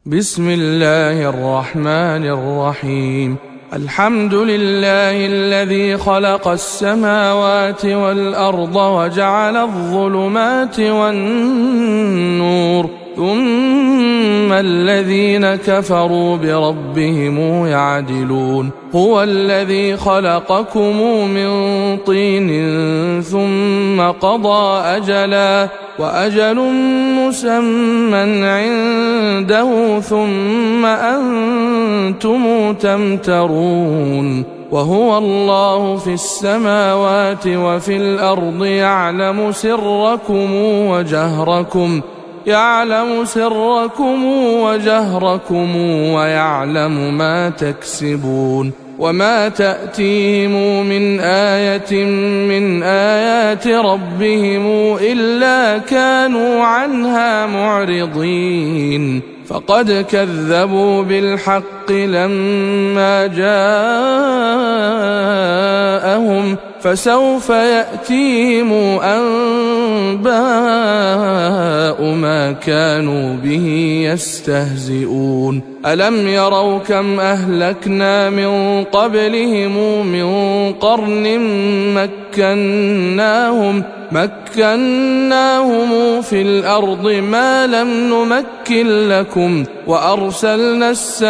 بسم الله الرحمن الرحيم. الحمد لله الذي خلق السماوات والأرض وجعل الظلمات والنور، ثم الذين كفروا بربهم يعدلون. هو الذي خلقكم من طين ثم قضى أجلا، وأجل مسمى عنده، ثم أنتم تمترون. وهو الله في السماوات وفي الأرض، يعلم سركم وجهركم ويعلم ما تكسبون. وما تأتيهم من آية من آيات ربهم إلا كانوا عنها معرضين. فقد كذبوا بالحق لما جاءهم، فسوف يأتيهم أنباء ما كانوا به يستهزئون. ألم يروا كم أهلكنا من قبلهم من قرن مكناهم في الأرض ما لم نمكن لكم، وأرسلنا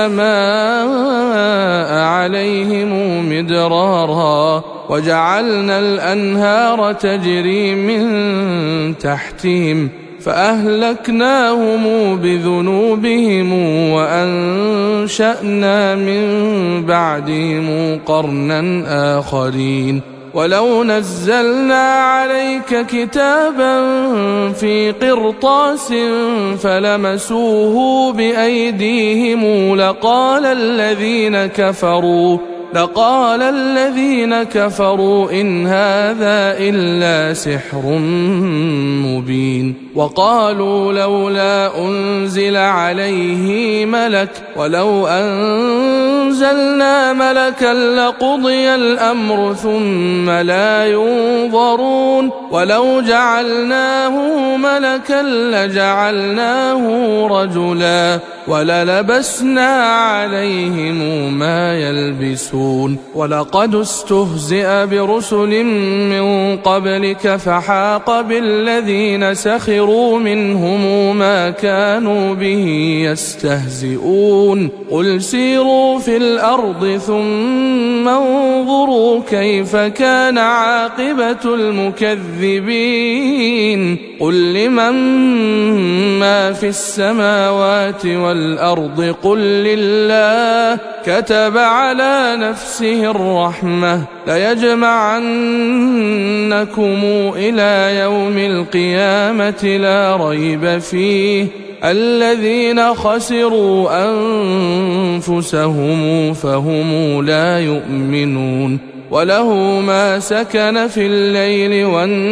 السماء عليهم مدرارا، وجعلنا الأنهار تجري من تحتهم، فأهلكناهم بذنوبهم وأنشأنا من بعدهم قرنا آخرين. ولو نزلنا عليك كتابا في قرطاس فلمسوه بأيديهم لقال الذين كفروا إن هذا إلا سحر مبين. وقالوا لولا أنزل عليه ملك، ولو أنزلنا ملكا لقضي الأمر ثم لا ينظرون. ولو جعلناه ملكا لجعلناه رجلا، وللبسنا عليهم ما يلبسون. ولقد استهزئ برسل من قبلك فحاق بالذين سخروا منهم ما كانوا به يستهزئون. قل سيروا في الأرض ثم انظروا كيف كان عاقبة المكذبين. قل لمن ما في السماوات والأرض قل لله، كتب على نفسه الرحمة ليجمعنكم إلى يوم القيامة لا ريب فيه، الذين خسروا أنفسهم فهم لا يؤمنون. وله ما سكن في الليل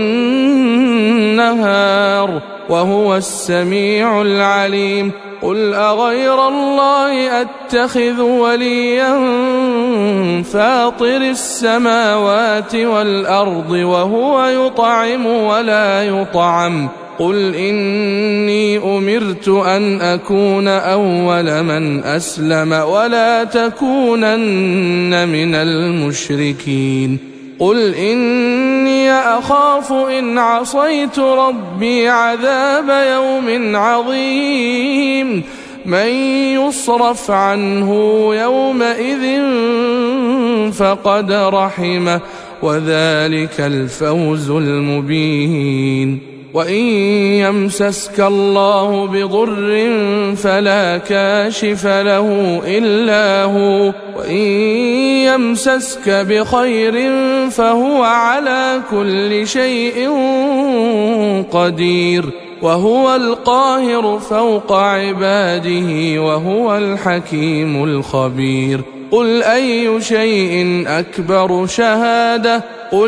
والنهار وهو السميع العليم. قل أغير الله أتخذ وليا فاطر السماوات والأرض وهو يطعم ولا يطعم. قل إني أمرت أن أكون أول من أسلم ولا تكونن من المشركين. قل إني أخاف إن عصيت ربي عذاب يوم عظيم. من يصرف عنه يومئذ فقد رحمه، وذلك الفوز المبين. وإن يمسسك الله بضر فلا كاشف له إلا هو، وإن يمسسك بخير فهو على كل شيء قدير. وهو القاهر فوق عباده وهو الحكيم الخبير. قل أي شيء أكبر شهادة؟ قل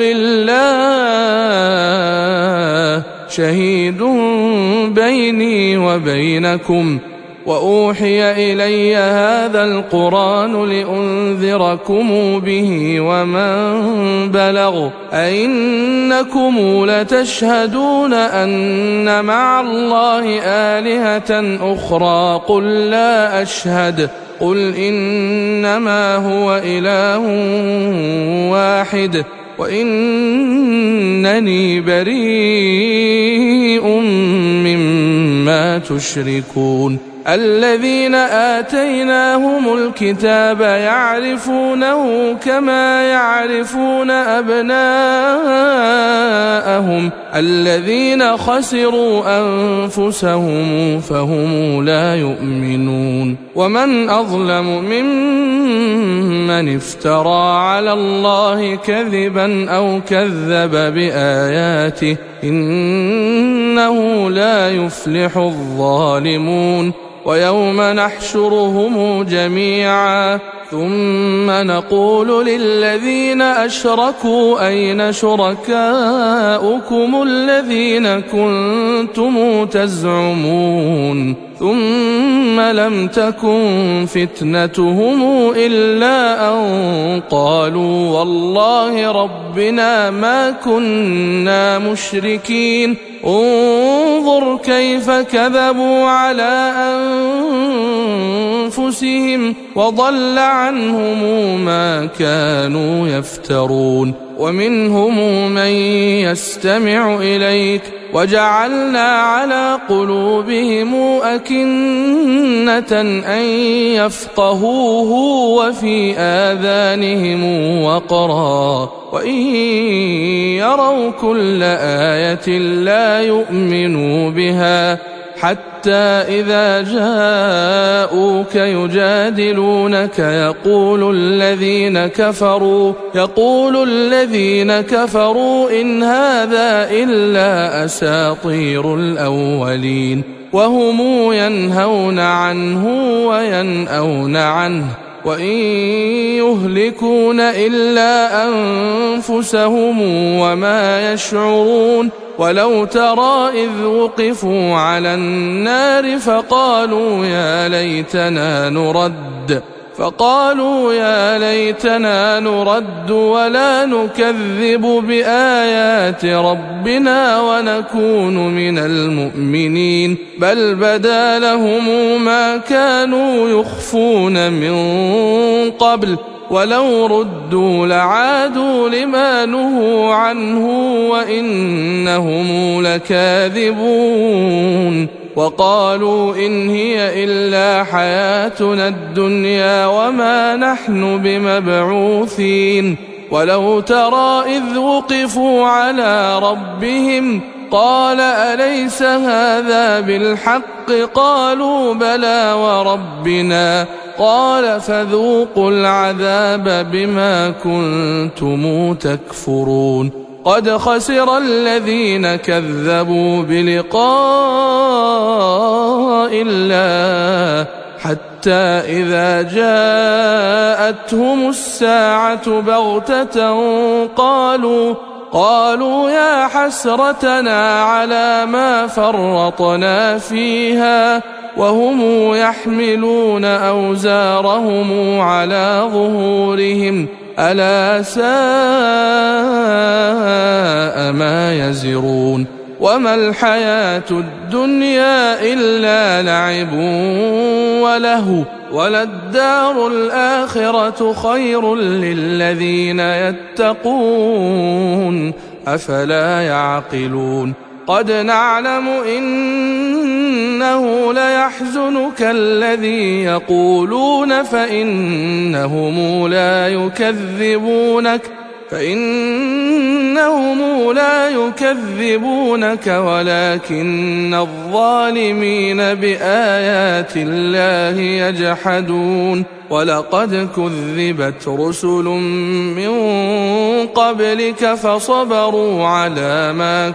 الله شهيد بيني وبينكم، وأوحي إلي هذا القرآن لأنذركم به ومن بلغ أئنكم لتشهدون أن مع الله آلهة أخرى قل لا أشهد قل إنما هو إله واحد وإنني بريء مما تشركون الذين آتيناهم الكتاب يعرفونه كما يعرفون أبناءهم الذين خسروا أنفسهم فهم لا يؤمنون ومن أظلم ممن افترى على الله كذبا أو كذب بآياته إنه لا يفلح الظالمون ويوم نحشرهم جميعا ثم نقول للذين أشركوا أين شركاؤكم الذين كنتم تزعمون ثم لم تكن فتنتهم إلا أن قالوا والله ربنا ما كنا مشركين انظر كيف كذبوا على أنفسهم وضل عنهم ما كانوا يفترون ومنهم من يستمع إليك وجعلنا على قلوبهم أكنة أن يفقهوه وفي آذانهم وقرا وإن يروا كل آية لا يؤمنوا بها حتى إذا جاءوك يجادلونك يقول الذين كفروا إن هذا إلا أساطير الأولين وهم ينهون عنه وينأون عنه وإن يهلكون إلا أنفسهم وما يشعرون ولو ترى إذ وقفوا على النار فقالوا يا ليتنا نرد ولا نكذب بآيات ربنا ونكون من المؤمنين بل بدا لهم ما كانوا يخفون من قبل ولو ردوا لعادوا لما نهوا عنه وإنهم لكاذبون وقالوا إن هي إلا حياتنا الدنيا وما نحن بمبعوثين ولو ترى إذ وقفوا على ربهم قال أليس هذا بالحق قالوا بلى وربنا قال فذوقوا العذاب بما كنتم تكفرون قد خسر الذين كذبوا بلقاء الله حتى إذا جاءتهم الساعة بغتة قالوا يا حسرتنا على ما فرطنا فيها وهم يحملون أوزارهم على ظهورهم ألا ساء ما يزرون وما الحياة الدنيا إلا لعب ولهو وللدار الآخرة خير للذين يتقون أفلا يعقلون قد نعلم إنه ليحزنك الذي يقولون فإنهم لا يكذبونك ولكن الظالمين بآيات الله يجحدون ولقد كذبت رسل من قبلك فصبروا على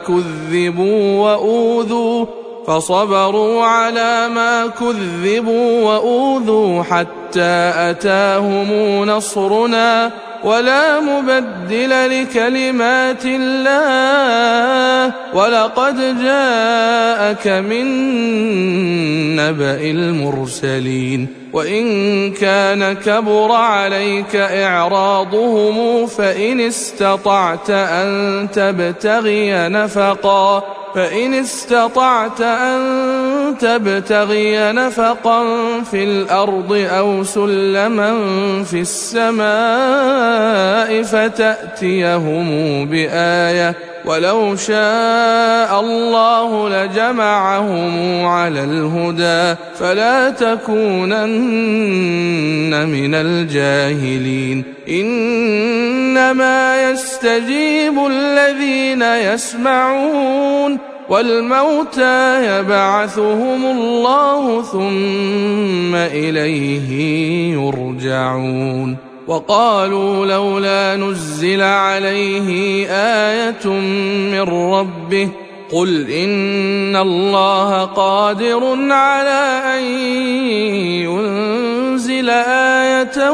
ما كذبوا وأوذوا حتى أتاهم نصرنا ولا مبدل لكلمات الله ولقد جاءك من نبأ المرسلين وإن كان كبر عليك إعراضهم فإن استطعت أن تبتغي نفقا في الأرض أو سلما في السماء فتأتيهم بآية ولو شاء الله لجمعهم على الهدى فلا تكونن من الجاهلين إنما يستجيب الذين يسمعون والموتى يبعثهم الله ثم إليه يرجعون وقالوا لولا نزل عليه آية من ربه قل إن الله قادر على أن ينزل آية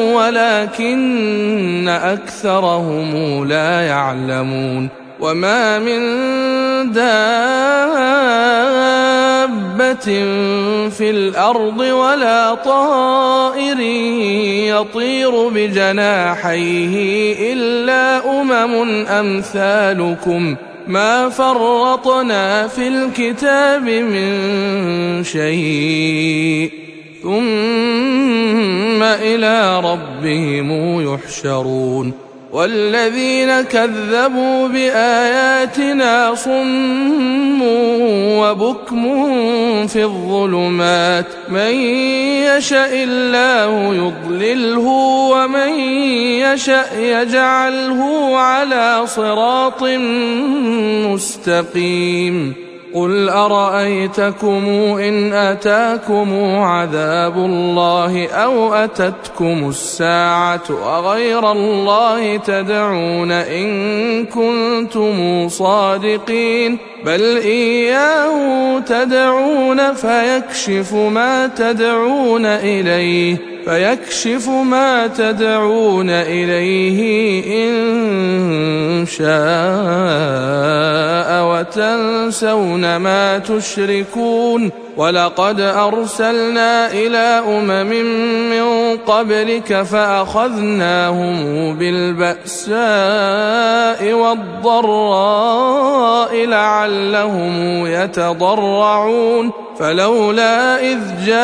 ولكن أكثرهم لا يعلمون وما من دابة في الأرض ولا طائر يطير بجناحيه إلا أمم أمثالكم ما فرطنا في الكتاب من شيء ثم إلى ربهم يحشرون والذين كذبوا بآياتنا صم وبكم في الظلمات من يشاء الله يضلله ومن يشاء يجعله على صراط مستقيم قل أرأيتكم إن أتاكم عذاب الله أو أتتكم الساعة أغير الله تدعون إن كنتم صادقين بل إياه تدعون فيكشف ما تدعون إليه إن شاء وتنسون ما تشركون ولقد أرسلنا إلى أمم من قبلك فأخذناهم بالبأساء والضراء لعلهم يتضرعون فلولا إذ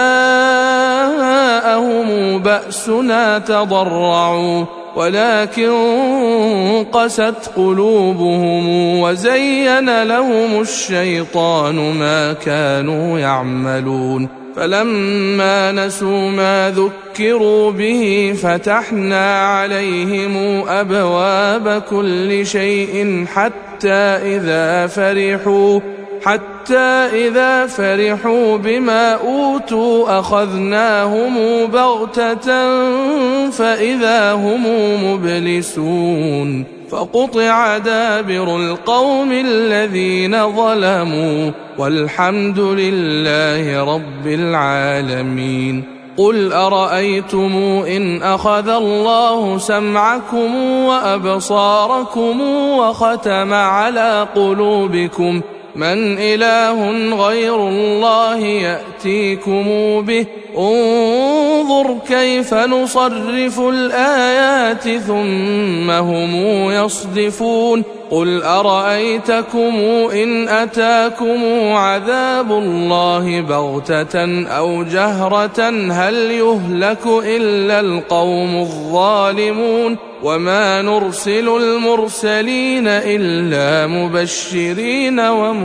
جاءهم بأسنا تضرعوا ولكن قست قلوبهم وزين لهم الشيطان ما كانوا يعملون فلما نسوا ما ذكروا به فتحنا عليهم أبواب كل شيء حتى إذا فرحوا بما أوتوا أخذناهم بغتة فإذا هم مبلسون فقطع دابر القوم الذين ظلموا والحمد لله رب العالمين قل أرأيتم إن أخذ الله سمعكم وأبصاركم وختم على قلوبكم من إله غير الله يأتيكم به انظر كيف نصرف الآيات ثم هم يصدفون قل أرأيتكم إن أتاكم عذاب الله بغتة أو جهرة هل يهلك إلا القوم الظالمون وما نرسل المرسلين إلا مبشرين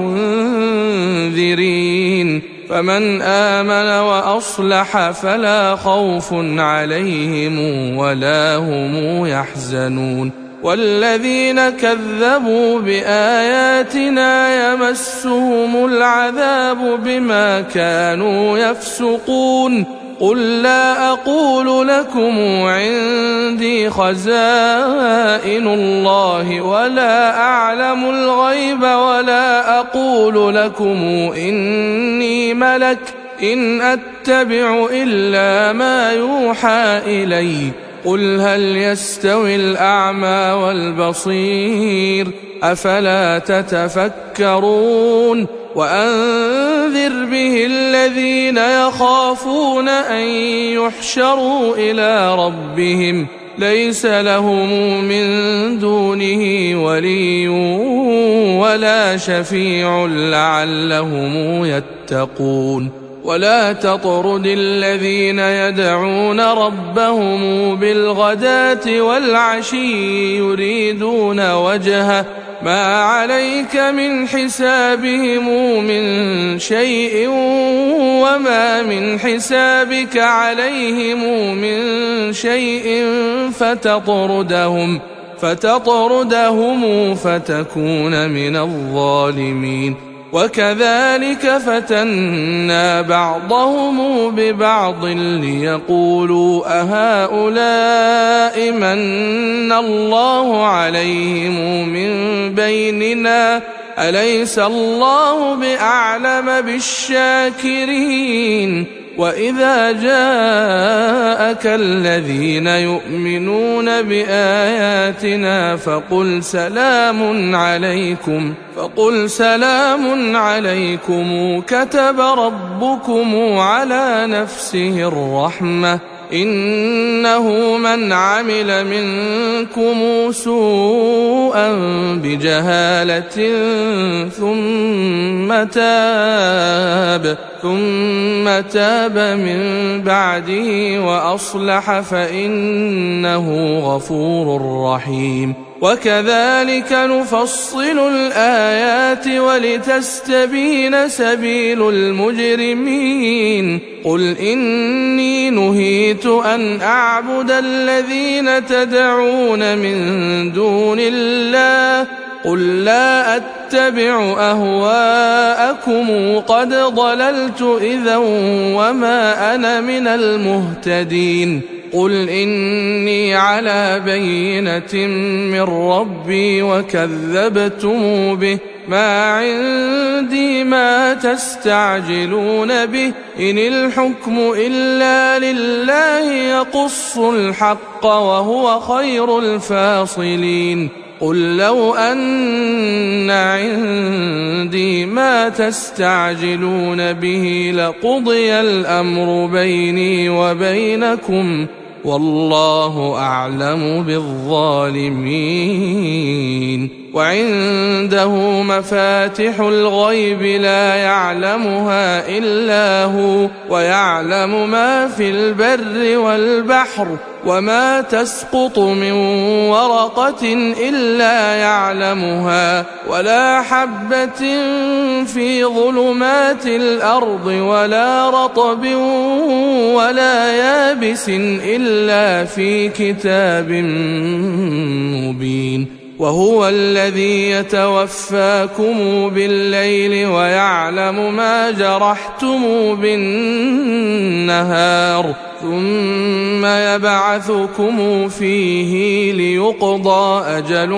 ومنذرين فمن آمن وأصلح فلا خوف عليهم ولا هم يحزنون والذين كذبوا بآياتنا يمسهم العذاب بما كانوا يفسقون قل لا أقول لكم عندي خزائن الله ولا أعلم الغيب ولا أقول لكم إني ملك إن أتبع إلا ما يوحى إلي قل هل يستوي الأعمى والبصير أفلا تتفكرون وأنذر به الذين يخافون أن يحشروا إلى ربهم ليس لهم من دونه ولي ولا شفيع لعلهم يتقون ولا تطرد الذين يدعون ربهم بالغداة والعشي يريدون وجهه ما عليك من حسابهم من شيء وما من حسابك عليهم من شيء فتطردهم فتكون من الظالمين وكذلك فتنا بعضهم ببعض ليقولوا أهؤلاء من الله عليهم من بيننا أليس الله بأعلم بالشاكرين وإذا جاءك الذين يؤمنون بآياتنا فقل سلام عليكم كتب ربكم على نفسه الرحمة إنه من عمل منكم سوءا بجهالة ثم تاب من بعده وأصلح فإنه غفور رحيم وكذلك نفصل الآيات ولتستبين سبيل المجرمين قل إني نهيت أن أعبد الذين تدعون من دون الله قل لا أتبع أهواءكم قد ضللت إذا وما أنا من المهتدين قل إني على بينة من ربي وكذبتم به ما عندي ما تستعجلون به إن الحكم إلا لله يقص الحق وهو خير الفاصلين قل لو أن عندي ما تستعجلون به لقضي الأمر بيني وبينكم والله أعلم بالظالمين وعنده مفاتح الغيب لا يعلمها إلا هو ويعلم ما في البر والبحر وما تسقط من ورقة إلا يعلمها ولا حبة في ظلمات الأرض ولا رطب ولا يابس إلا في كتاب مبين وهو الذي يتوفاكم بالليل ويعلم ما جرحتم بالنهار ثم يبعثكم فيه ليقضى أجل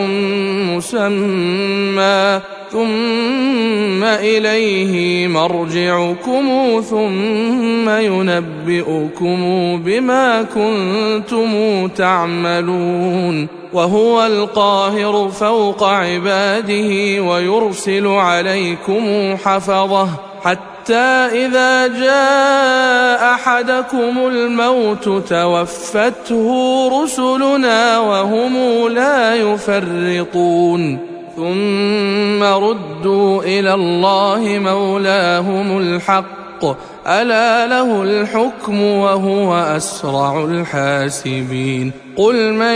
مسمى ثم إليه مرجعكم ثم ينبئكم بما كنتم تعملون وهو القاهر فوق عباده ويرسل عليكم حفظه حتى إذا جاء أحدكم الموت توفته رسلنا وهم لا يفرطون ثم ردوا إلى الله مولاهم الحق ألا له الحكم وهو أسرع الحاسبين قل من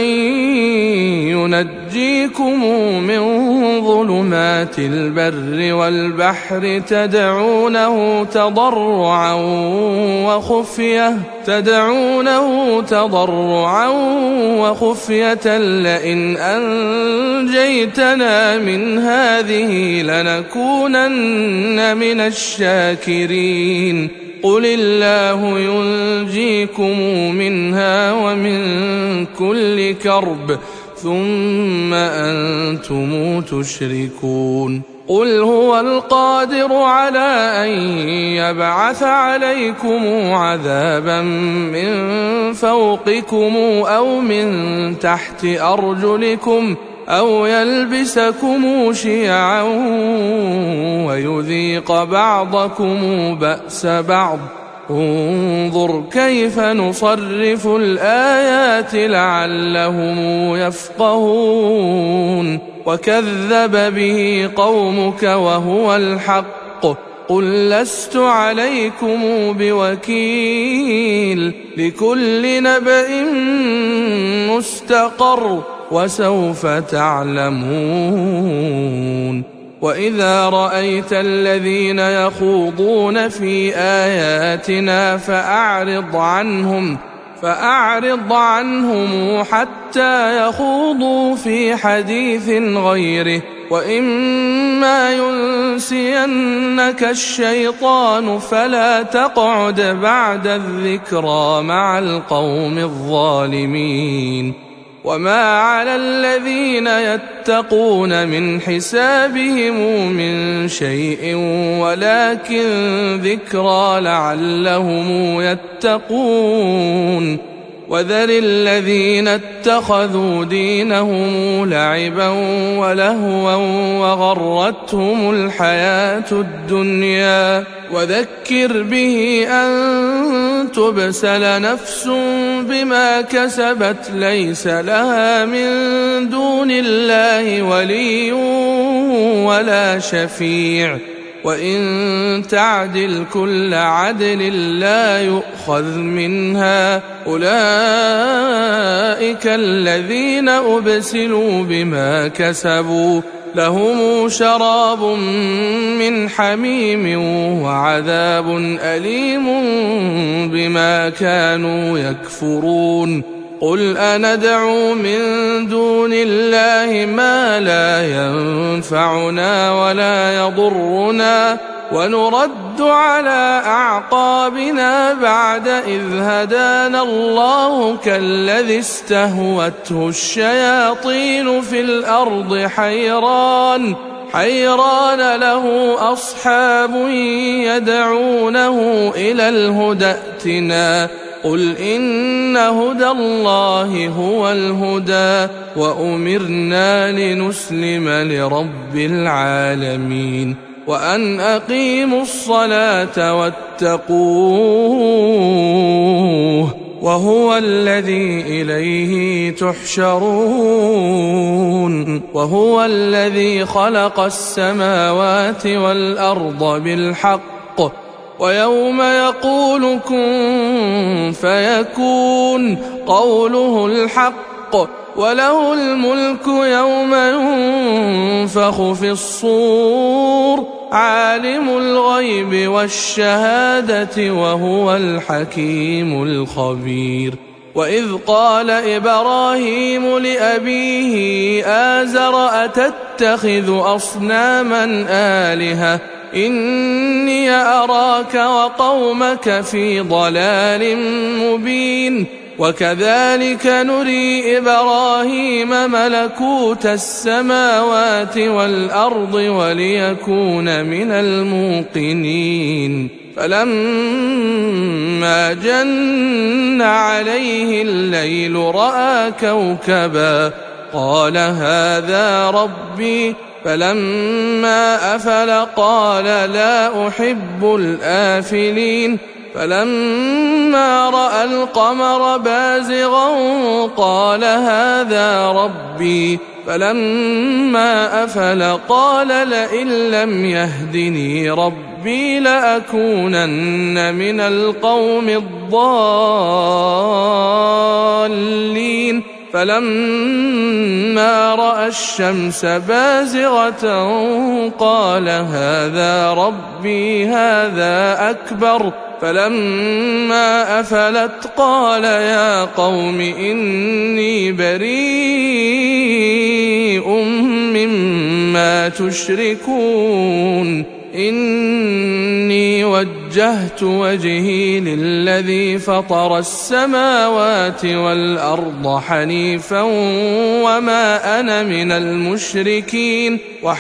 ينجيكم من ظلمات البر والبحر تدعونه تضرعا وخفية لئن أنجيتنا من هذه لنكونن من الشاكرين قل الله ينجيكم منها ومن كل كرب ثم أنتم تشركون قل هو القادر على أن يبعث عليكم عذابا من فوقكم أو من تحت أرجلكم أو يلبسكم شيعا ويذيق بعضكم بأس بعض. انظر كيف نصرف الآيات لعلهم يفقهون. وكذب به قومك وهو الحق. قل لست عليكم بوكيل. لكل نبأ مستقر وسوف تعلمون. وإذا رأيت الذين يخوضون في آياتنا فأعرض عنهم حتى يخوضوا في حديث غيره. وإما ينسينك الشيطان فلا تقعد بعد الذكرى مع القوم الظالمين. وما على الذين يتقون من حسابهم من شيء ولكن ذكرى لعلهم يتقون. وذر الذين اتخذوا دينهم لعبا ولهوا وغرتهم الحياة الدنيا. وذكر به أن تبسل نفس بما كسبت ليس لها من دون الله ولي ولا شفيع. وإن تعدل كل عدل لا يؤخذ منها. أولئك الذين أبسلوا بما كسبوا لهم شراب من حميم وعذاب أليم بما كانوا يكفرون. قل أندعو من دون الله ما لا ينفعنا ولا يضرنا ونرد على أعقابنا بعد إذ هدانا الله كالذي استهوته الشياطين في الأرض حيران له أصحاب يدعونه إلى الهدى ائتنا. قل إن هدى الله هو الهدى وأمرنا لنسلم لرب العالمين. وأن أقيموا الصلاة واتقوه وهو الذي إليه تحشرون. وهو الذي خلق السماوات والأرض بالحق ويوم يقول كن فيكون قوله الحق. وله الملك يوم ينفخ في الصور عالم الغيب والشهادة وهو الحكيم الخبير. وإذ قال إبراهيم لأبيه آزر أتتخذ أصناما آلهة إني أراك وقومك في ضلال مبين. وكذلك نري إبراهيم ملكوت السماوات والأرض وليكون من الموقنين. فلما جن عليه الليل رأى كوكبا قال هذا ربي. فلما أفل قال لا أحب الآفلين. فلما رأى القمر بازغا قال هذا ربي. فلما أفل قال لئن لم يهدني ربي لأكونن من القوم الضالين. فلما رأى الشمس بازغة قال هذا ربي هذا أكبر. فلما أفلت قال يا قوم إني بريء مما تشركون إني وجهت وجهي للذي فطر السماوات والأرض حنيفا وما أنا من المشركين.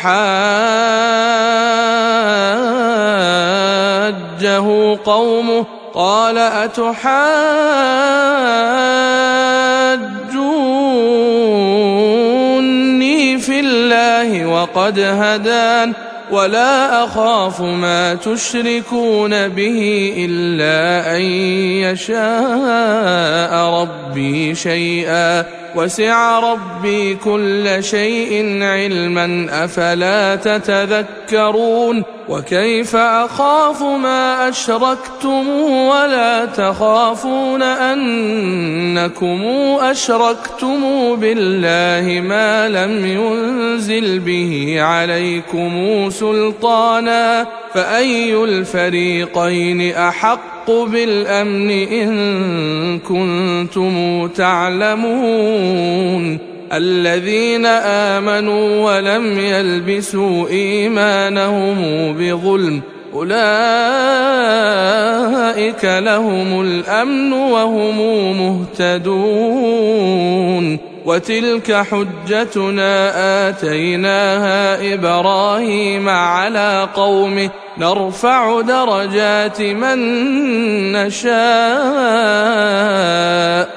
وحاجه قومه قال أتحاجوني في الله وقد هدان ولا أخاف ما تشركون به إلا أن يشاء ربي شيئا وسع ربي كل شيء علما أفلا تتذكرون. وكيف أخاف ما أشركتم ولا تخافون أنكم أشركتم بالله ما لم ينزل به عليكم سلطانا فأي الفريقين أحق بالأمن إن كنتم تعلمون. الذين آمنوا ولم يلبسوا إيمانهم بظلم أولئك لهم الأمن وهم مهتدون. وتلك حجتنا آتيناها إبراهيم على قومه نرفع درجات من نشاء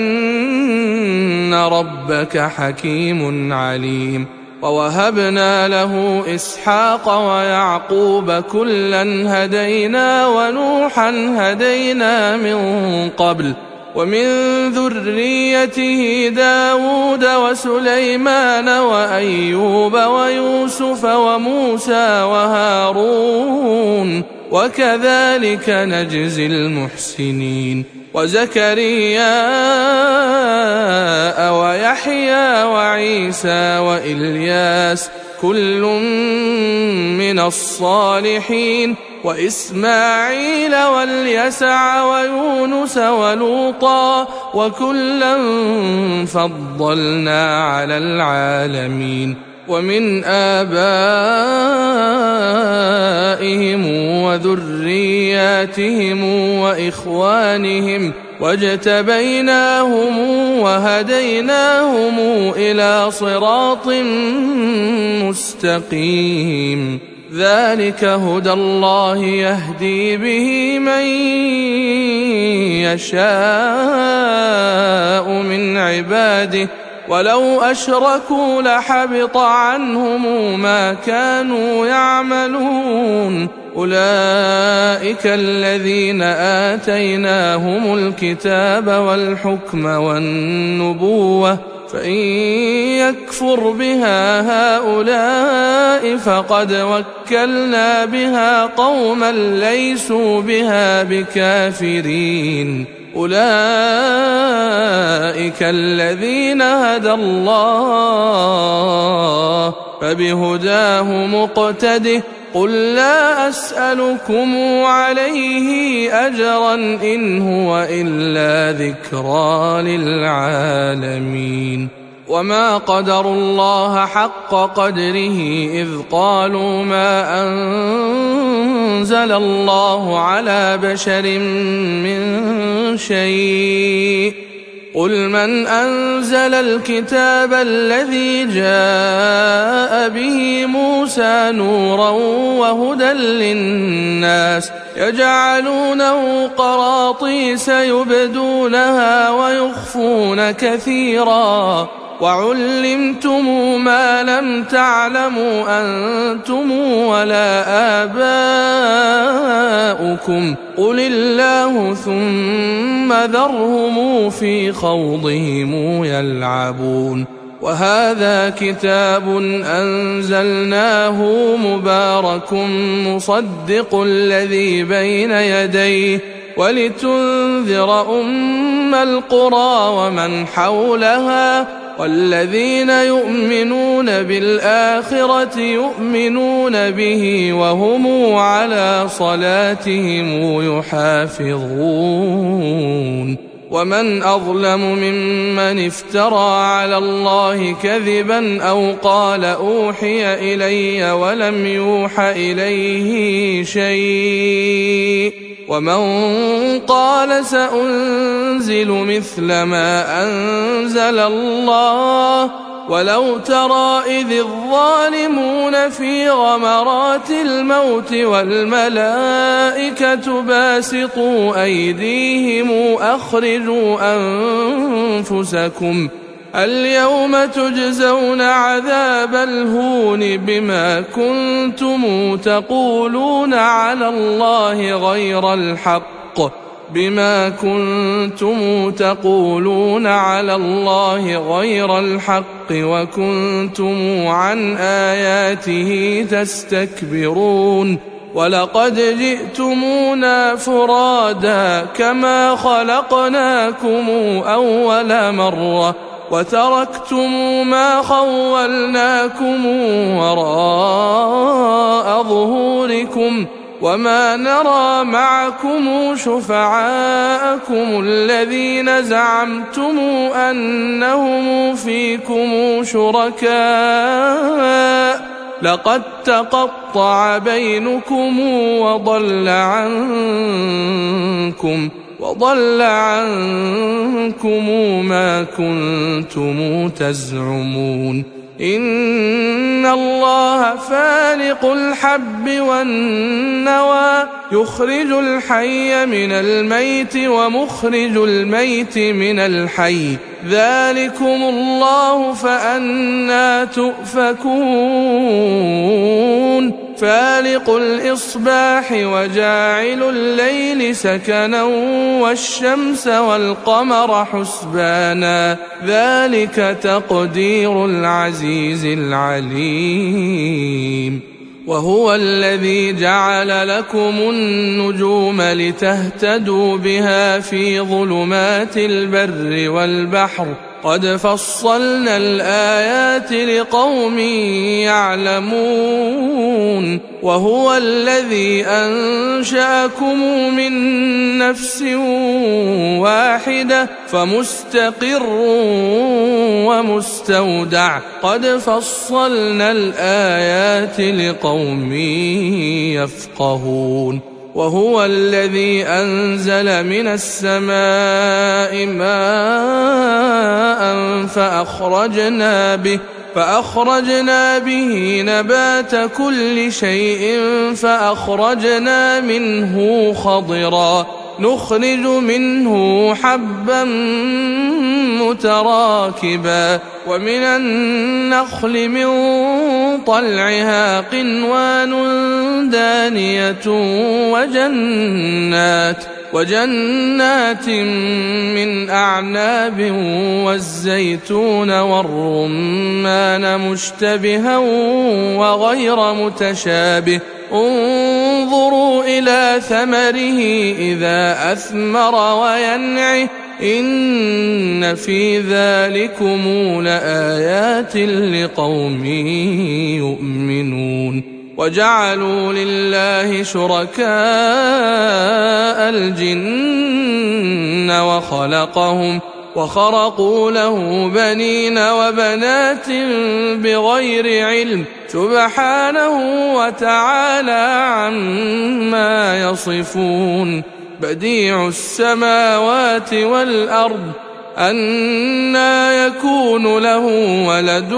إن ربك حكيم عليم. ووهبنا له إسحاق ويعقوب كلا هدينا ونوحا هدينا من قبل ومن ذريته داود وسليمان وأيوب ويوسف وموسى وهارون وكذلك نجزي المحسنين. وزكريا ويحيى وعيسى وإلياس كل من الصالحين وإسماعيل واليسع ويونس ولوطا وكلا فضلنا على العالمين. ومن آبائهم وذرياتهم وإخوانهم واجتبيناهم وهديناهم إلى صراط مستقيم. ذلك هدى الله يهدي به من يشاء من عباده ولو أشركوا لحبط عنهم ما كانوا يعملون. أولئك الذين آتيناهم الكتاب والحكم والنبوة فإن يكفر بها هؤلاء فقد وكلنا بها قوما ليسوا بها بكافرين. أولئك الذين هدى الله فبهداه مقتده. قل لا أسألكم عليه أجرا إن هو إلا ذكرى للعالمين. وما قدروا الله حق قدره إذ قالوا ما أنزل الله على بشر من شيء. قل من أنزل الكتاب الذي جاء به موسى نورا وهدى للناس يجعلونه قراطيس يبدونها ويخفون كثيرا وعلمتم ما لم تعلموا أنتم ولا آباؤكم قل الله ثم ذرهم في خوضهم يلعبون. وهذا كتاب أنزلناه مبارك مصدق الذي بين يديه ولتنذر أم القرى ومن حولها والذين يؤمنون بالآخرة يؤمنون به وهم على صلاتهم يحافظون. ومن أظلم ممن افترى على الله كذبا أو قال أوحي إلي ولم يوح إليه شيء ومن قال سأنزل مثل ما أنزل الله ولو ترى إذ الظالمون في غمرات الموت والملائكة باسطوا أيديهم أخرجوا أنفسكم اليوم تجزون عذاب الهون بما كنتم تقولون على الله غير الحق وكنتم عن آياته تستكبرون ولقد جئتمونا فرادا كما خلقناكم أول مرة وتركتم ما خولناكم وراء ظهوركم وما نرى معكم شفعاءكم الذين زعمتم أنهم فيكم شركاء لقد تقطع بينكم وضل عنكم ما كنتم تزعمون إن الله فالق الحب والنوى يخرج الحي من الميت ومخرج الميت من الحي ذلكم الله فأنى تؤفكون فالق الإصباح وجاعل الليل سكنا والشمس والقمر حسبانا ذلك تقدير العزيز العليم وهو الذي جعل لكم النجوم لتهتدوا بها في ظلمات البر والبحر قد فصلنا الآيات لقوم يعلمون وهو الذي أنشأكم من نفس واحدة فمستقر ومستودع قد فصلنا الآيات لقوم يفقهون وهو الذي أنزل من السماء ماء فأخرجنا به نبات كل شيء فأخرجنا منه خضرا نخرج منه حبا متراكبا ومن النخل من طلعها قنوان دانية وجنات من أعناب والزيتون والرمان مشتبها وغير متشابه انظروا إلى ثمره إذا أثمر وينعه إن في ذلكم لآيات لقوم يؤمنون وجعلوا لله شركاء الجن وخرقوا له بنين وبنات بغير علم سبحانه وتعالى عما يصفون بديع السماوات والأرض أنى يكون له ولد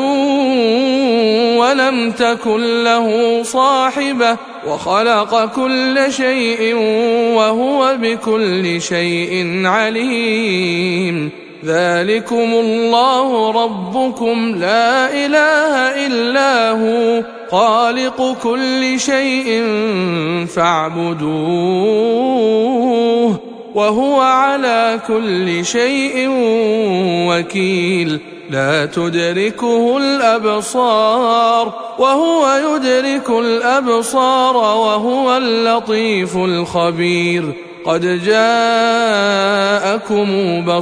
ولم تكن له صاحبة وخلق كل شيء وهو بكل شيء عليم ذلكم الله ربكم لا إله إلا هو خالق كل شيء فاعبدوه وهو على كل شيء وكيل لا تدركه الأبصار وهو يدرك الأبصار وهو اللطيف الخبير قد جاءكم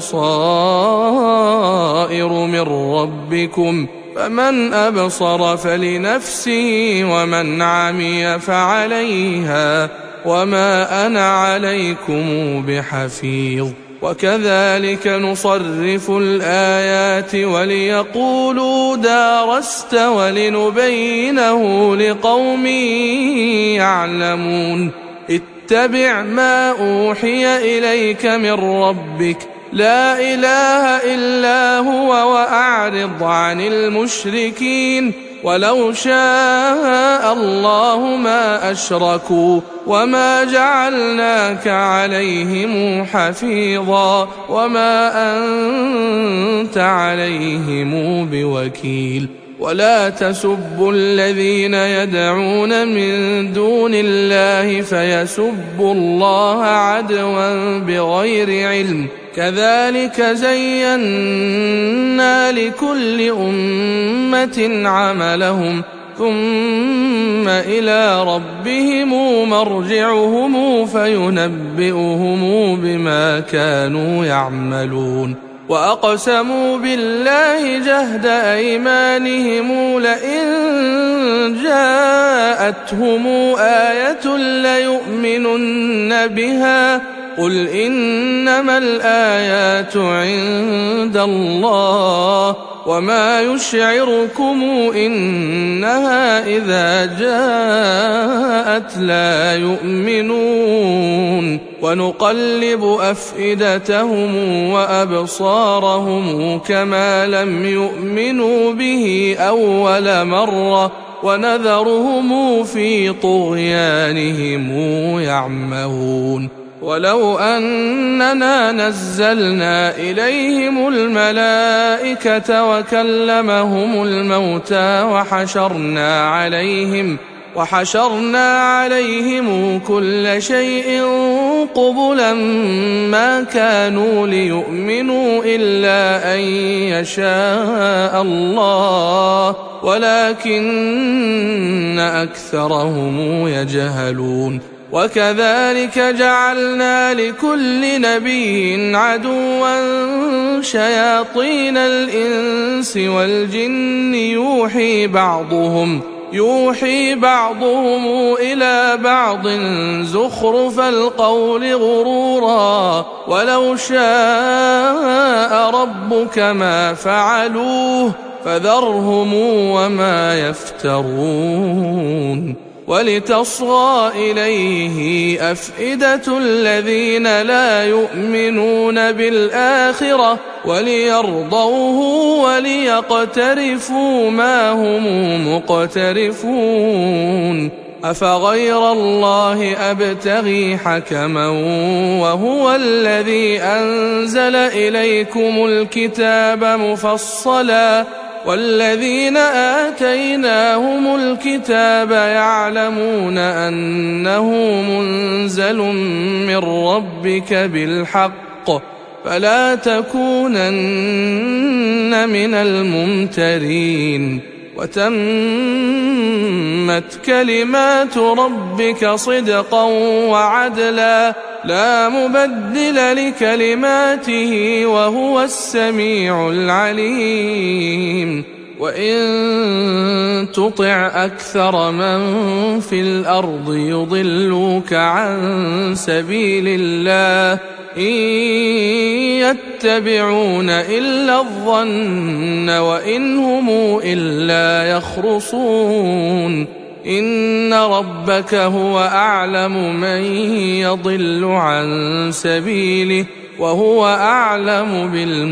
بصائر من ربكم فمن أبصر فلنفسه ومن عمي فعليها وما أنا عليكم بحفيظ وكذلك نصرف الآيات وليقولوا درست ولنبينه لقوم يعلمون اتبع ما أوحي إليك من ربك لا إله إلا هو وأعرض عن المشركين ولو شاء الله ما أشركوا وما جعلناك عليهم حفيظا وما أنت عليهم بوكيل ولا تسبوا الذين يدعون من دون الله فيسبوا الله عدوا بغير علم كذلك زينا لكل أمة عملهم ثم إلى ربهم مرجعهم فينبئهم بما كانوا يعملون وأقسموا بالله جهد أيمانهم لئن جاءتهم آية ليؤمنن بها قل إنما الآيات عند الله وما يشعركم إنها إذا جاءت لا يؤمنون ونقلب أفئدتهم وأبصارهم كما لم يؤمنوا به أول مرة ونذرهم في طغيانهم يعمهون ولو أننا نزلنا إليهم الملائكة وكلمهم الموتى وحشرنا عليهم كل شيء قبلا ما كانوا ليؤمنوا إلا أن يشاء الله ولكن أكثرهم يجهلون وكذلك جعلنا لكل نبي عدوا شياطين الإنس والجن يوحي بعضهم إلى بعض زخرف القول غرورا ولو شاء ربك ما فعلوه فذرهم وما يفترون ولتصغى إليه أفئدة الذين لا يؤمنون بالآخرة وليرضوه وليقترفوا ما هم مقترفون أفغير الله أبتغي حكما وهو الذي أنزل إليكم الكتاب مفصلا والذين آتيناهم الكتاب يعلمون أنه منزل من ربك بالحق فلا تكونن من الممترين وتمت كلمات ربك صدقا وعدلا لا مبدل لكلماته وهو السميع العليم وإن تطع أكثر من في الأرض يضلوك عن سبيل الله إن يتبعون إلا الظن وإن هم إلا يخرصون إن ربك هو أعلم من يضل عن سبيله وهو أعلم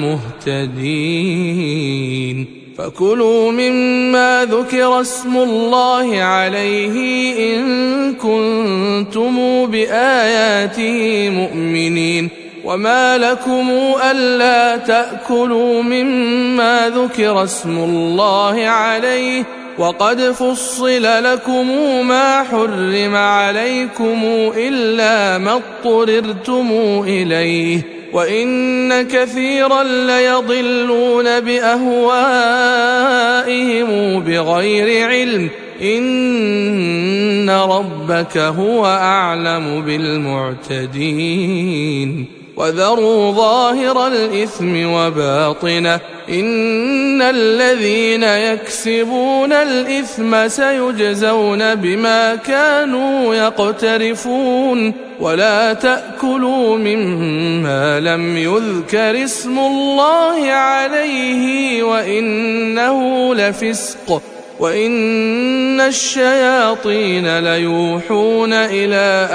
بالمهتدين فكلوا مما ذكر اسم الله عليه إن كنتم بآياته مؤمنين وما لكم ألا تأكلوا مما ذكر اسم الله عليه وقد فصل لكم ما حرم عليكم إلا ما اضطررتم إليه وإن كثيرا ليضلون بأهوائهم بغير علم إن ربك هو أعلم بالمعتدين وذروا ظاهر الإثم وباطنه إن الذين يكسبون الإثم سيجزون بما كانوا يقترفون ولا تأكلوا مما لم يذكر اسم الله عليه وإنه لفسق وإن الشياطين ليوحون إلى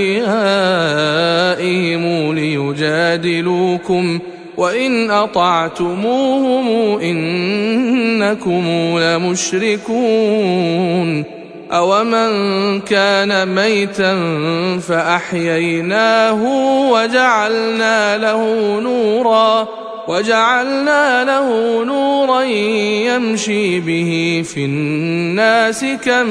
أوليائهم ليجادلوكم وإن أطعتموهم إنكم لمشركون أومن كان ميتا فأحييناه وجعلنا له نورا يمشي به في الناس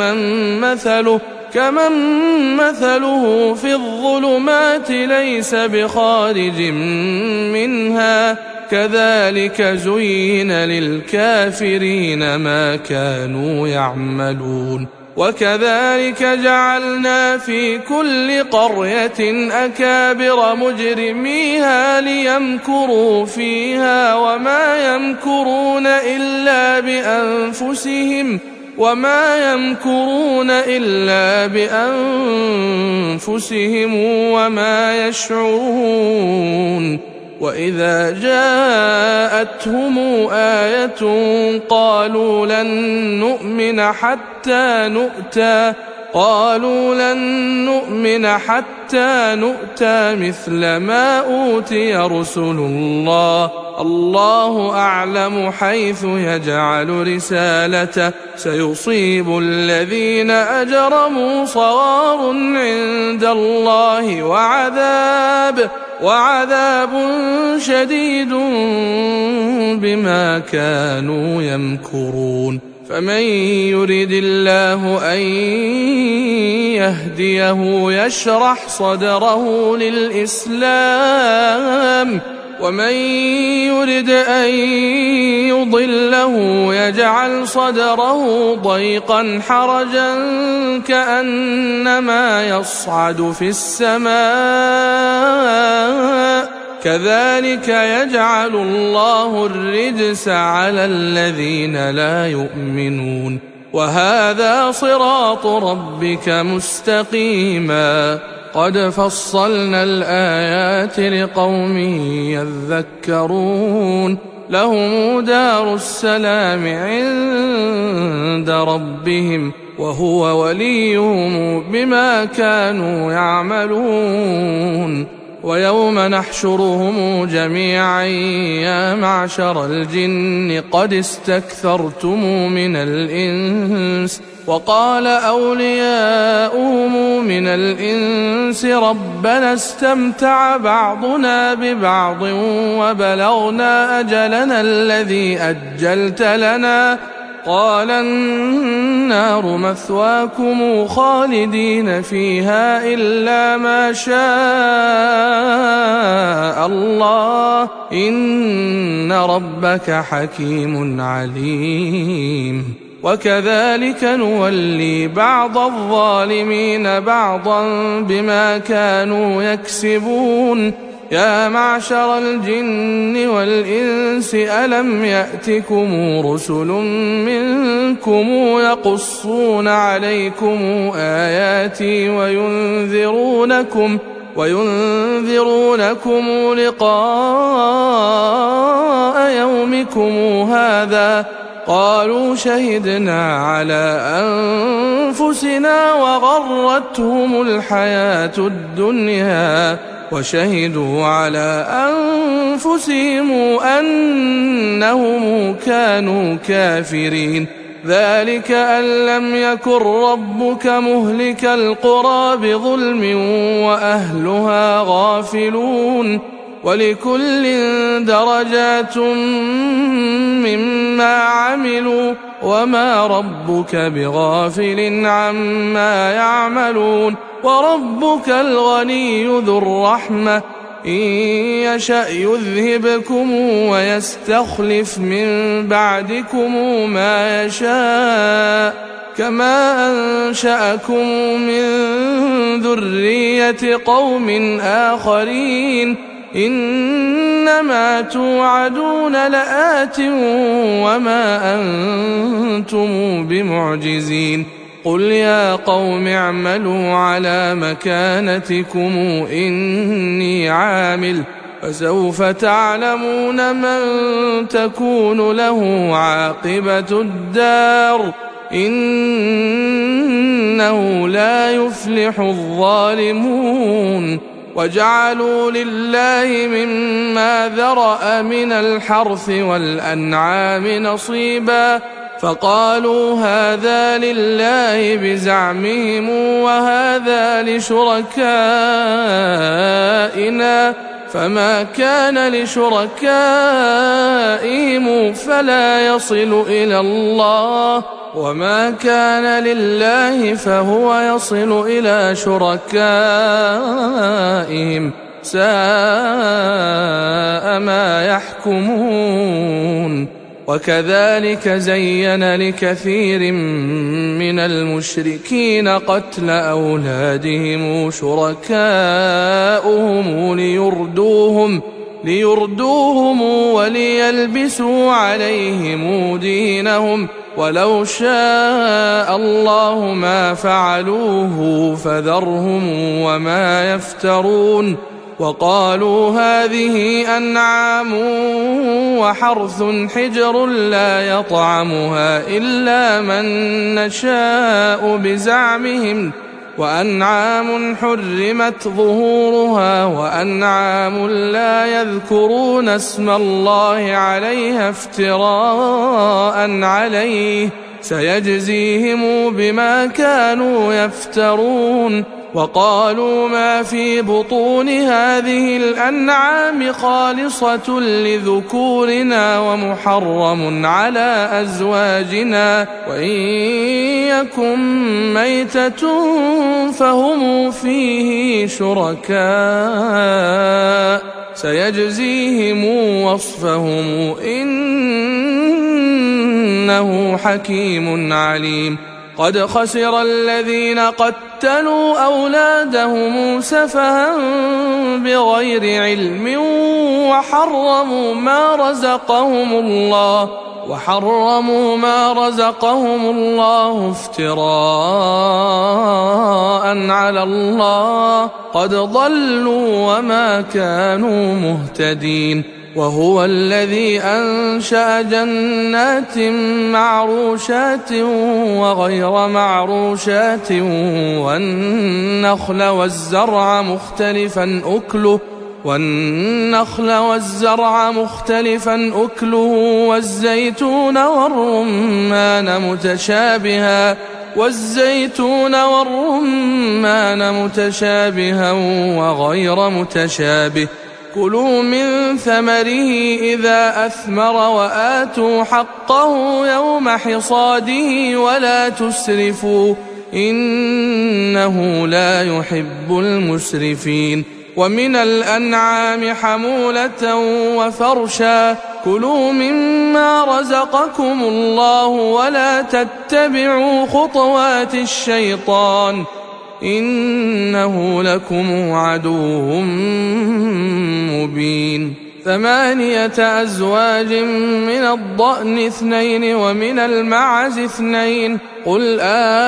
كمن مثله في الظلمات ليس بخارج منها كذلك زين للكافرين ما كانوا يعملون وكذلك جعلنا في كل قرية أكابر مجرميها ليمكروا فيها وما يمكرون إلا بأنفسهم وما يشعرون وإذا جاءتهم آية قالوا لن نؤمن حتى نؤتى مثل ما أوتي رسل الله أعلم حيث يجعل رسالته سيصيب الذين أجرموا صغار عند الله وعذاب شديد بما كانوا يمكرون فمن يرد الله أن يهديه يشرح صدره للإسلام ومن يرد أن يضله يجعل صدره ضيقا حرجا كأنما يصعد في السماء كذلك يجعل الله الرجس على الذين لا يؤمنون وهذا صراط ربك مستقيما قد فصلنا الآيات لقوم يذكرون لهم دار السلام عند ربهم وهو وليهم بما كانوا يعملون ويوم نحشرهم جميعا يا معشر الجن قد استكثرتم من الإنس وقال أولياؤهم من الإنس ربنا استمتع بعضنا ببعض وبلغنا أجلنا الذي أجلت لنا قال النار مثواكم خالدين فيها إلا ما شاء الله إن ربك حكيم عليم وكذلك نولي بعض الظالمين بعضا بما كانوا يكسبون يا معشر الجن والإنس ألم يأتكم رسل منكم يقصون عليكم آياتي وينذرونكم لقاء يومكم هذا قالوا شهدنا على أنفسنا وغرتهم الحياة الدنيا وشهدوا على أنفسهم أنهم كانوا كافرين ذلك أن لم يكن ربك مهلك القرى بظلم وأهلها غافلون ولكل درجات مما عملوا وما ربك بغافل عما يعملون وربك الغني ذو الرحمة إن يشأ يذهبكم ويستخلف من بعدكم ما يشاء كما أنشأكم من ذرية قوم آخرين إنما توعدون لآت وما أنتم بمعجزين قل يا قوم اعملوا على مكانتكم إني عامل فسوف تعلمون من تكون له عاقبة الدار إنه لا يفلح الظالمون وجعلوا لله مما ذرأ من الحرث والأنعام نصيبا فقالوا هذا لله بزعمهم وهذا لشركائنا فما كان لشركائهم فلا يصل إلى الله وما كان لله فهو يصل إلى شركائهم ساء ما يحكمون وكذلك زين لكثير من المشركين قتل أولادهم شركاؤهم ليردوهم وليلبسوا عليهم دينهم ولو شاء الله ما فعلوه فذرهم وما يفترون وقالوا هذه أنعام وحرث حجر لا يطعمها إلا من نشاء بزعمهم وأنعام حرمت ظهورها وأنعام لا يذكرون اسم الله عليها افتراء عليه سيجزيهم بما كانوا يفترون وقالوا ما في بطون هذه الأنعام خالصة لذكورنا ومحرم على أزواجنا وإن يكن ميتة فهم فيه شركاء سيجزيهم وصفهم إنه حكيم عليم قد خسر الذين قتلوا أولادهم سفها بغير علم وحرموا ما رزقهم الله افتراء على الله قد ضلوا وما كانوا مهتدين وهو الذي أنشأ جنات معروشات وغير معروشات والنخل والزرع مختلفا أكله والزيتون والرمان متشابها وغير متشابه كلوا من ثمره إذا أثمر وآتوا حقه يوم حصاده ولا تسرفوا إنه لا يحب المسرفين ومن الأنعام حمولة وفرشا كلوا مما رزقكم الله ولا تتبعوا خطوات الشيطان إنه لكم عدو مبين 8 أزواج من الضأن 2 ومن المعز 2 قل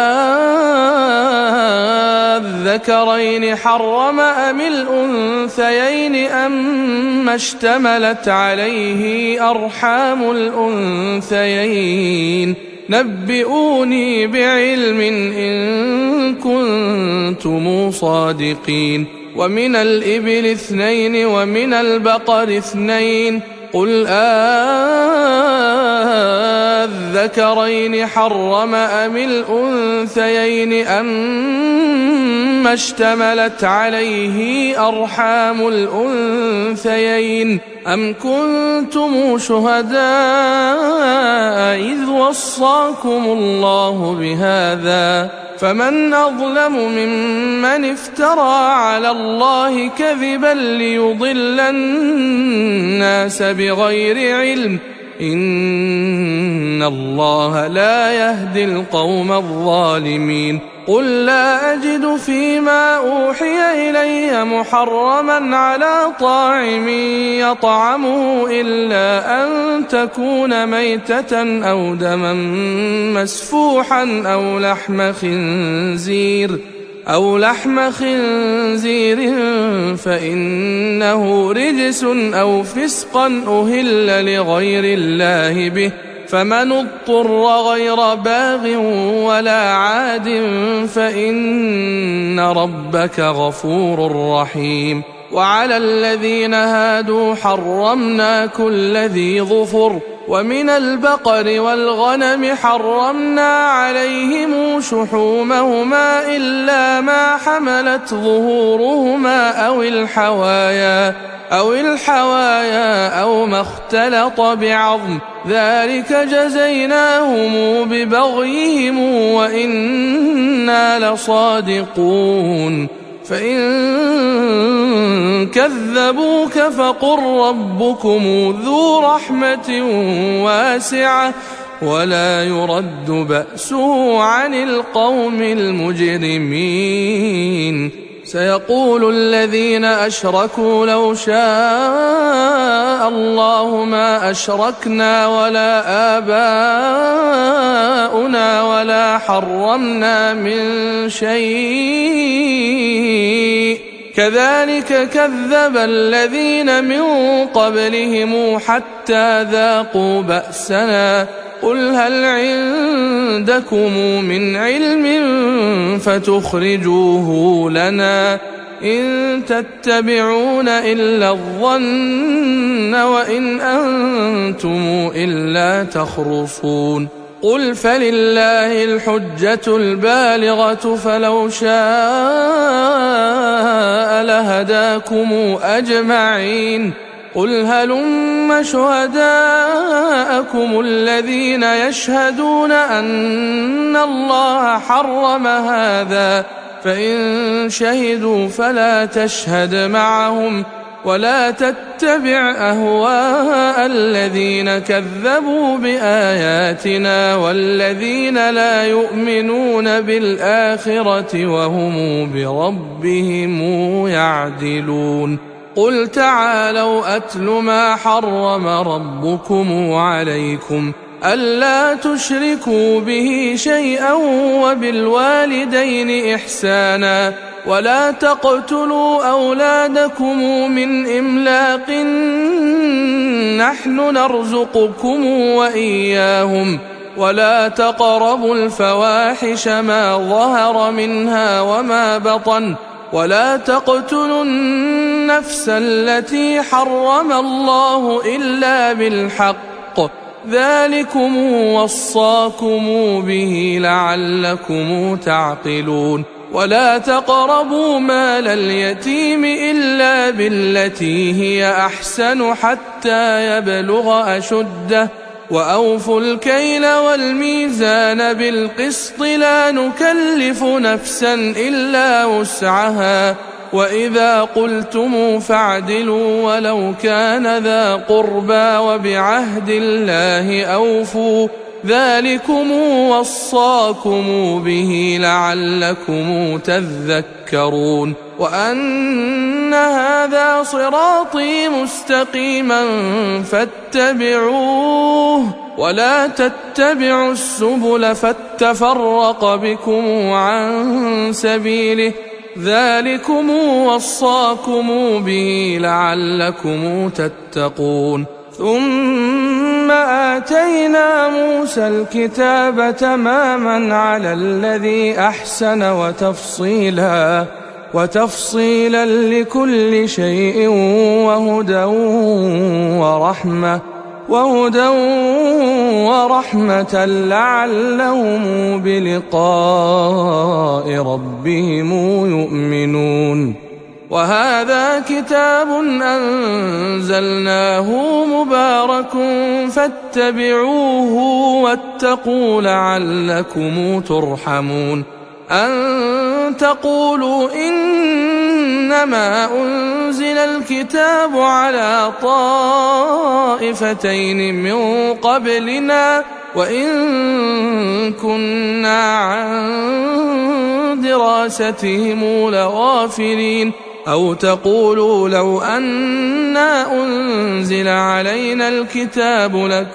الذكرين حرم أم الأنثيين أما اشتملت عليه أرحام الأنثيين نبئوني بعلم إن كنتم صادقين ومن الإبل 2 ومن البقر 2 قل الذكرين حرم أم الأنثيين أما اشتملت عليه أرحام الأنثيين أم كنتم شهداء إذ وصاكم الله بهذا فمن أظلم ممن افترى على الله كذبا ليضل الناس بغير علم إن الله لا يهدي القوم الظالمين قل لا أجد فيما أوحي إلي محرما على طاعم يطعمه إلا أن تكون ميتة أو دما مسفوحا أو لحم خنزير فإنه رجس أو فسقا أهل لغير الله به فمن اضطر غير باغ ولا عاد فإن ربك غفور رحيم وعلى الذين هادوا حرمنا كل ذي ظفر ومن البقر والغنم حرمنا عليهم شحومهما إلا ما حملت ظهورهما أو الحوايا أو ما اختلط بعظم ذلك جزيناهم ببغيهم وإنا لصادقون فإن كذبوك فقل ربكم ذو رحمة واسعة ولا يرد بأسه عن القوم المجرمين سيقول الذين أشركوا لو شاء الله ما أشركنا ولا آباؤنا ولا حرمنا من شيء كذلك كذب الذين من قبلهم حتى ذاقوا بأسنا قل هل عندكم من علم فتخرجوه لنا إن تتبعون إلا الظن وإن أنتم إلا تخرصون قل فلله الحجة البالغة فلو شاء لهداكم أجمعين قل هلم شهداءكم الذين يشهدون أن الله حرم هذا فإن شهدوا فلا تشهد معهم ولا تتبع أهواء الذين كذبوا بآياتنا والذين لا يؤمنون بالآخرة وهم بربهم يعدلون قل تعالوا أتل ما حرم ربكم عليكم ألا تشركوا به شيئا وبالوالدين إحسانا ولا تقتلوا أولادكم من إملاق نحن نرزقكم وإياهم ولا تقربوا الفواحش ما ظهر منها وما بطن ولا تقتلوا النفس التي حرم الله إلا بالحق ذلكم وصاكم به لعلكم تعقلون ولا تقربوا مال اليتيم إلا بالتي هي أحسن حتى يبلغ أشده وأوفوا الكيل والميزان بالقسط لا نكلف نفسا إلا وسعها وإذا قلتم فاعدلوا ولو كان ذا قربى وبعهد الله أوفوا ذلكم وصاكم به لعلكم تذكرون وأن هذا صراطي مستقيما فاتبعوه ولا تتبعوا السبل فتفرق بكم عن سبيله ذلكم وصاكم به لعلكم تتقون ثم آتينا موسى الكتاب تماما على الذي أحسن وتفصيلا لكل شيء وهدى ورحمة لعلهم بلقاء ربهم يؤمنون وهذا كتاب أنزلناه مبارك فاتبعوه واتقوا لعلكم ترحمون أن تقولوا إنما أنزل الكتاب على طائفتين طائفتين من قبلنا وإن كنا عن دراستهم لغافلين أو تقولوا لو أنا أنزل علينا الكتاب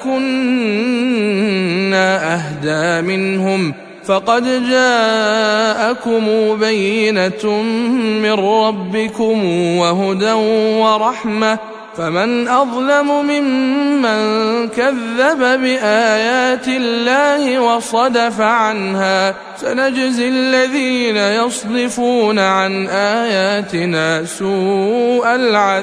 لكنا أهدى منهم فقد جاءكم بينة من ربكم وهدى ورحمة فمن أظلم ممن كذب بآيات الله وصدف عنها سنجزي الذين يصدفون عن آياتنا سوء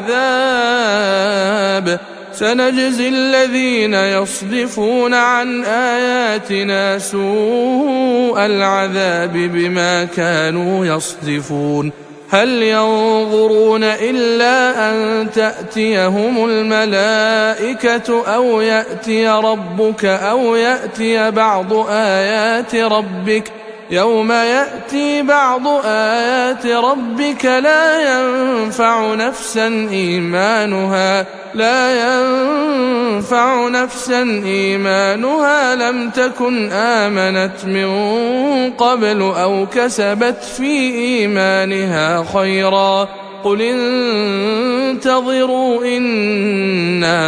العذاب بما كانوا يصدفون هل ينظرون إلا أن تأتيهم الملائكة أو يأتي ربك أو يأتي بعض آيات ربك يوم يأتي بعض آيات ربك لا ينفع نفسا إيمانها لم تكن آمنت من قبل أو كسبت في إيمانها خيرا قل انتظروا إنا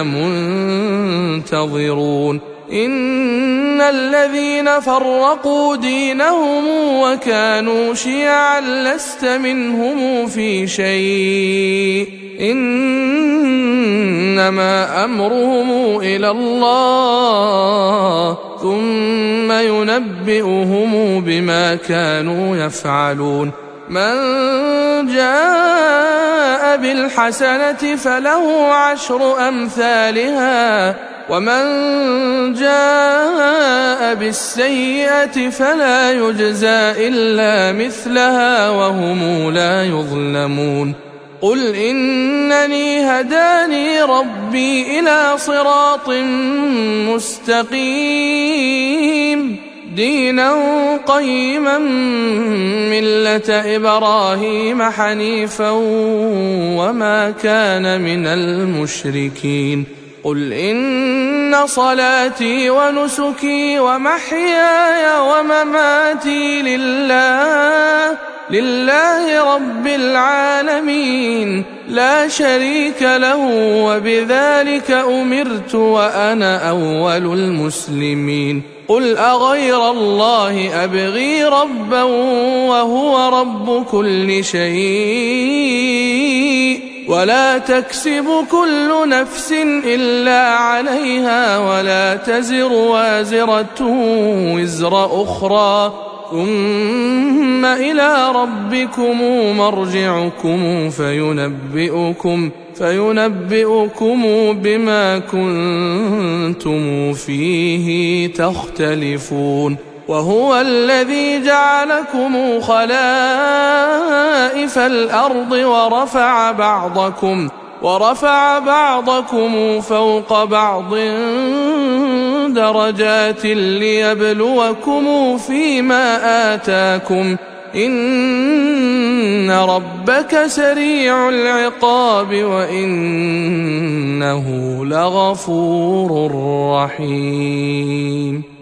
منتظرون إن الذين فرقوا دينهم وكانوا شيعا لست منهم في شيء إنما أمرهم إلى الله ثم ينبئهم بما كانوا يفعلون من جاء بالحسنة فله 10 أمثالها ومن جاء بالسيئة فلا يجزى إلا مثلها وهم لا يظلمون قل إنني هداني ربي إلى صراط مستقيم دينا قيما ملة إبراهيم حنيفا وما كان من المشركين قل إن صلاتي ونسكي ومحياي ومماتي لله رب العالمين لا شريك له وبذلك أمرت وأنا أول المسلمين قل أغير الله أبغي ربا وهو رب كل شيء ولا تكسب كل نفس إلا عليها ولا تزر وازرة وزر أخرى ثم إلى ربكم مرجعكم فينبئكم بما كنتم فيه تختلفون وهو الذي جعلكم خلائف الأرض ورفع بعضكم فوق بعض درجات ليبلوكم فيما آتاكم إن ربك سريع العقاب وإنه لغفور رحيم